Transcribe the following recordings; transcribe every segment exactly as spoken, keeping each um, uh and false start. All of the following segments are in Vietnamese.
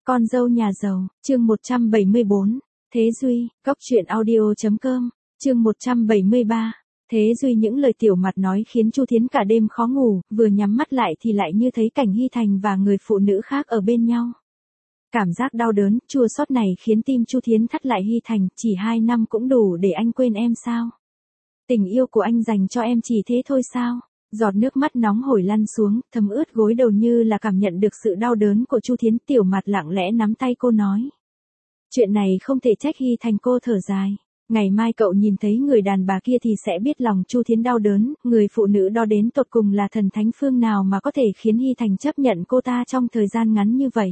Con dâu nhà giàu, chương một trăm bảy mươi bốn. Thế Duy, góc truyện audio chấm com, chương một trăm bảy mươi ba. Thế Duy những lời Tiểu Mặt nói khiến Chu Thiến cả đêm khó ngủ, vừa nhắm mắt lại thì lại như thấy cảnh Hy Thành và người phụ nữ khác ở bên nhau. Cảm giác đau đớn, chua xót này khiến tim Chu Thiến thắt lại. Hy Thành, chỉ hai năm cũng đủ để anh quên em sao? Tình yêu của anh dành cho em chỉ thế thôi sao? Giọt nước mắt nóng hổi lăn xuống, thấm ướt gối đầu như là cảm nhận được sự đau đớn của Chu Thiến. Tiểu Mặt lặng lẽ nắm tay cô nói. Chuyện này không thể trách Hy Thành. Cô thở dài. Ngày mai cậu nhìn thấy người đàn bà kia thì sẽ biết lòng Chu Thiến đau đớn, người phụ nữ đó đến tột cùng là thần thánh phương nào mà có thể khiến Hy Thành chấp nhận cô ta trong thời gian ngắn như vậy.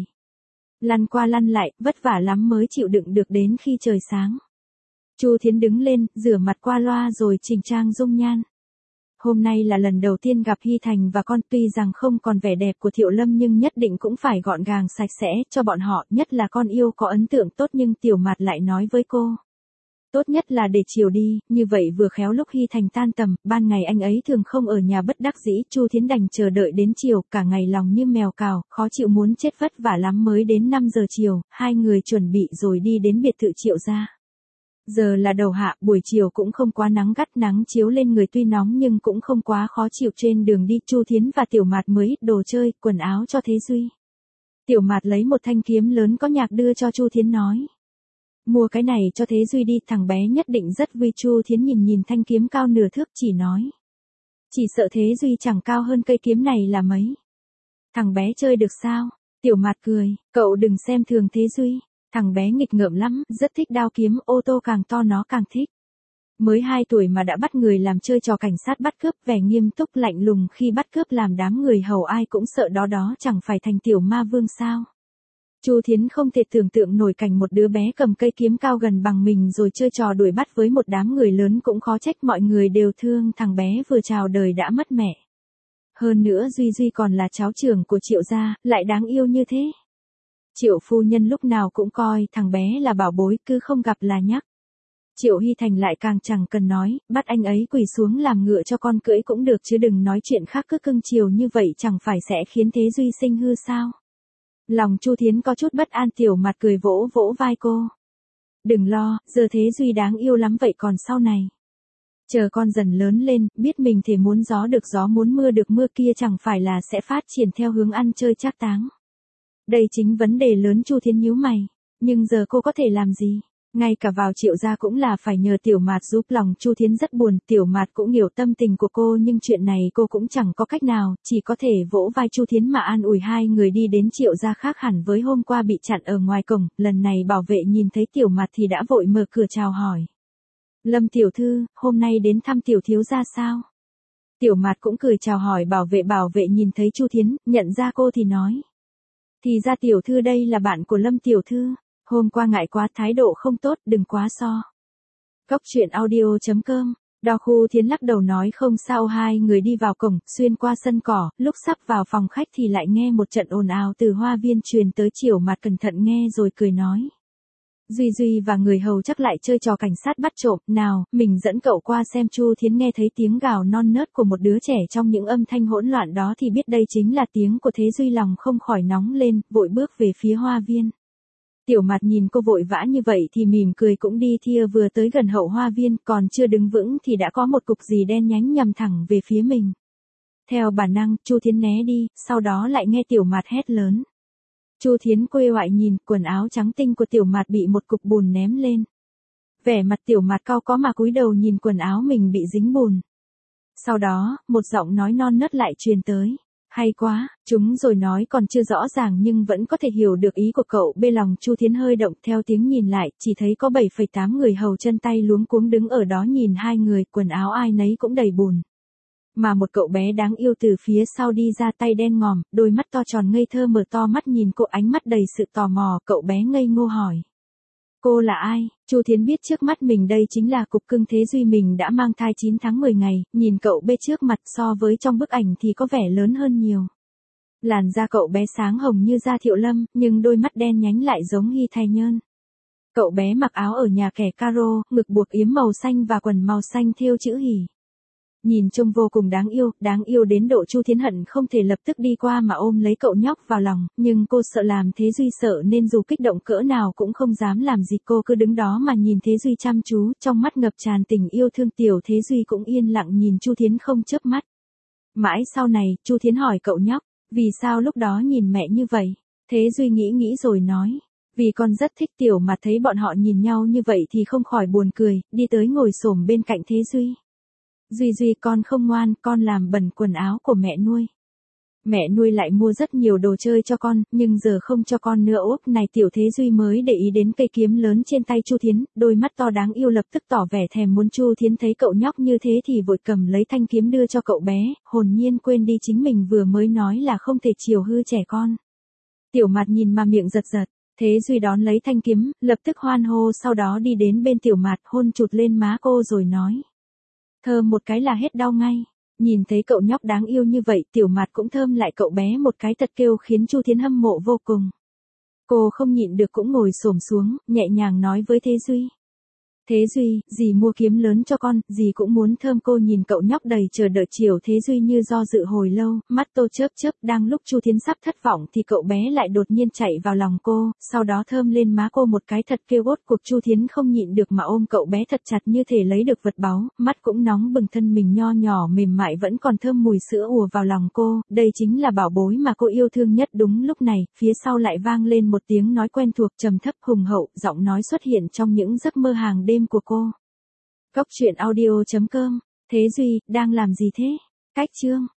Lăn qua lăn lại, vất vả lắm mới chịu đựng được đến khi trời sáng. Chu Thiến đứng lên, rửa mặt qua loa rồi chỉnh trang dung nhan. Hôm nay là lần đầu tiên gặp Hy Thành và con, tuy rằng không còn vẻ đẹp của Thiệu Lâm nhưng nhất định cũng phải gọn gàng sạch sẽ cho bọn họ, nhất là con yêu có ấn tượng tốt. Nhưng Tiểu Mặt lại nói với cô. Tốt nhất là để chiều đi, như vậy vừa khéo lúc Hy Thành tan tầm, ban ngày anh ấy thường không ở nhà. Bất đắc dĩ, Chu Thiến đành chờ đợi đến chiều, cả ngày lòng như mèo cào, khó chịu muốn chết, vất vả lắm mới đến năm giờ chiều, hai người chuẩn bị rồi đi đến biệt thự Triệu gia. Giờ là đầu hạ, buổi chiều cũng không quá nắng gắt, nắng chiếu lên người tuy nóng nhưng cũng không quá khó chịu. Trên đường đi, Chu Thiến và Tiểu Mặt mới ít đồ chơi, quần áo cho Thế Duy. Tiểu Mặt lấy một thanh kiếm lớn có nhạc đưa cho Chu Thiến nói. Mua cái này cho Thế Duy đi, thằng bé nhất định rất vui. Chu Thiến nhìn nhìn thanh kiếm cao nửa thước chỉ nói. Chỉ sợ Thế Duy chẳng cao hơn cây kiếm này là mấy. Thằng bé chơi được sao? Tiểu Mặt cười, cậu đừng xem thường Thế Duy. Thằng bé nghịch ngợm lắm, rất thích đao kiếm, ô tô càng to nó càng thích. Mới hai tuổi mà đã bắt người làm chơi trò cảnh sát bắt cướp, vẻ nghiêm túc lạnh lùng khi bắt cướp làm đám người hầu ai cũng sợ đó đó chẳng phải thành tiểu ma vương sao. Chu Thiến không thể tưởng tượng nổi cảnh một đứa bé cầm cây kiếm cao gần bằng mình rồi chơi trò đuổi bắt với một đám người lớn. Cũng khó trách mọi người đều thương thằng bé vừa chào đời đã mất mẹ. Hơn nữa Duy Duy còn là cháu trưởng của Triệu gia, lại đáng yêu như thế. Triệu phu nhân lúc nào cũng coi thằng bé là bảo bối, cứ không gặp là nhắc. Triệu Hy Thành lại càng chẳng cần nói, bắt anh ấy quỳ xuống làm ngựa cho con cưỡi cũng được chứ đừng nói chuyện khác, cứ cưng chiều như vậy chẳng phải sẽ khiến Thế Duy sinh hư sao. Lòng Chu Thiến có chút bất an. Tiểu Mặt cười vỗ vỗ vai cô. Đừng lo, giờ Thế Duy đáng yêu lắm vậy còn sau này. Chờ con dần lớn lên, biết mình thể muốn gió được gió muốn mưa được mưa kia chẳng phải là sẽ phát triển theo hướng ăn chơi trác táng. Đây chính vấn đề lớn. Chu Thiến nhíu mày. Nhưng giờ cô có thể làm gì? Ngay cả vào Triệu gia cũng là phải nhờ Tiểu Mặt giúp. Lòng Chu Thiến rất buồn. Tiểu Mặt cũng hiểu tâm tình của cô nhưng chuyện này cô cũng chẳng có cách nào, chỉ có thể vỗ vai Chu Thiến mà an ủi. Hai người đi đến Triệu gia khác hẳn với hôm qua bị chặn ở ngoài cổng, lần này bảo vệ nhìn thấy Tiểu Mặt thì đã vội mở cửa chào hỏi. Lâm tiểu thư, hôm nay đến thăm tiểu thiếu gia sao? Tiểu Mặt cũng cười chào hỏi bảo vệ. Bảo vệ nhìn thấy Chu Thiến, nhận ra cô thì nói. Thì ra tiểu thư đây là bạn của Lâm tiểu thư. Hôm qua ngại quá, thái độ không tốt, đừng quá so. Góc truyện audio chấm com. Đào Khu Thiến lắc đầu nói không sao. Hai người đi vào cổng, xuyên qua sân cỏ, lúc sắp vào phòng khách thì lại nghe một trận ồn ào từ hoa viên truyền tới. Triệu Mặt cẩn thận nghe rồi cười nói. Duy Duy và người hầu chắc lại chơi trò cảnh sát bắt trộm, nào, mình dẫn cậu qua xem. Chu Thiến nghe thấy tiếng gào non nớt của một đứa trẻ trong những âm thanh hỗn loạn đó thì biết đây chính là tiếng của Thế Duy. Lòng không khỏi nóng lên, vội bước về phía hoa viên. Tiểu Mặt nhìn cô vội vã như vậy thì mỉm cười cũng đi thia. Vừa tới gần hậu hoa viên, còn chưa đứng vững thì đã có một cục gì đen nhánh nhằm thẳng về phía mình. Theo bản năng, Chu Thiến né đi, sau đó lại nghe Tiểu Mặt hét lớn. Chu Thiến quay lại nhìn, quần áo trắng tinh của Tiểu Mặt bị một cục bùn ném lên. Vẻ mặt Tiểu Mặt cau có mà cúi đầu nhìn quần áo mình bị dính bùn. Sau đó, một giọng nói non nớt lại truyền tới. Hay quá, chúng rồi nói còn chưa rõ ràng nhưng vẫn có thể hiểu được ý của cậu. Bê lòng Chu Thiến hơi động, theo tiếng nhìn lại, chỉ thấy có bảy phẩy tám người hầu chân tay luống cuống đứng ở đó nhìn hai người, quần áo ai nấy cũng đầy bùn. Mà một cậu bé đáng yêu từ phía sau đi ra, tay đen ngòm, đôi mắt to tròn ngây thơ mở to mắt nhìn cô, ánh mắt đầy sự tò mò. Cậu bé ngây ngô hỏi. Cô là ai? Chu Thiến biết trước mắt mình đây chính là cục cưng Thế Duy mình đã mang thai chín tháng mười ngày, nhìn cậu bé trước mặt so với trong bức ảnh thì có vẻ lớn hơn nhiều. Làn da cậu bé sáng hồng như da Thiệu Lâm, nhưng đôi mắt đen nhánh lại giống Hy Thành Nhơn. Cậu bé mặc áo ở nhà kẻ caro, ngực buộc yếm màu xanh và quần màu xanh thêu chữ hỉ. Nhìn trông vô cùng đáng yêu, đáng yêu đến độ Chu Thiến hận không thể lập tức đi qua mà ôm lấy cậu nhóc vào lòng, nhưng cô sợ làm Thế Duy sợ nên dù kích động cỡ nào cũng không dám làm gì, cô cứ đứng đó mà nhìn Thế Duy chăm chú, trong mắt ngập tràn tình yêu thương. Tiểu Thế Duy cũng yên lặng nhìn Chu Thiến không chớp mắt. Mãi sau này, Chu Thiến hỏi cậu nhóc, vì sao lúc đó nhìn mẹ như vậy? Thế Duy nghĩ nghĩ rồi nói, vì con rất thích Tiểu Mặt, thấy bọn họ nhìn nhau như vậy thì không khỏi buồn cười, đi tới ngồi xổm bên cạnh Thế Duy. Duy Duy, con không ngoan, con làm bẩn quần áo của mẹ nuôi. Mẹ nuôi lại mua rất nhiều đồ chơi cho con, nhưng giờ không cho con nữa. Úp này Tiểu Thế Duy mới để ý đến cây kiếm lớn trên tay Chu Thiến, đôi mắt to đáng yêu lập tức tỏ vẻ thèm muốn. Chu Thiến thấy cậu nhóc như thế thì vội cầm lấy thanh kiếm đưa cho cậu bé, hồn nhiên quên đi chính mình vừa mới nói là không thể chiều hư trẻ con. Tiểu Mặt nhìn mà miệng giật giật, Thế Duy đón lấy thanh kiếm, lập tức hoan hô, sau đó đi đến bên Tiểu Mặt hôn chụt lên má cô rồi nói. Thơm một cái là hết đau ngay. Nhìn thấy cậu nhóc đáng yêu như vậy, Tiểu Mặt cũng thơm lại cậu bé một cái thật kêu khiến Chu Thiến hâm mộ vô cùng. Cô không nhịn được cũng ngồi xổm xuống, nhẹ nhàng nói với Thế Duy. Thế Duy, dì mua kiếm lớn cho con, dì cũng muốn thơm. Cô nhìn cậu nhóc đầy chờ đợi chiều Thế Duy như do dự hồi lâu, mắt tô chớp chớp. Đang lúc Chu Thiến sắp thất vọng thì cậu bé lại đột nhiên chạy vào lòng cô, sau đó thơm lên má cô một cái thật kêu. Ốt cuộc Chu Thiến không nhịn được mà ôm cậu bé thật chặt như thể lấy được vật báu, mắt cũng nóng bừng, thân mình nho nhỏ mềm mại vẫn còn thơm mùi sữa ùa vào lòng cô, đây chính là bảo bối mà cô yêu thương nhất. Đúng lúc này, phía sau lại vang lên một tiếng nói quen thuộc, trầm thấp hùng hậu, giọng nói xuất hiện trong những giấc mơ hàng đêm của cô. Góc truyện audio chấm com. Thế Duy, đang làm gì thế? Cách chương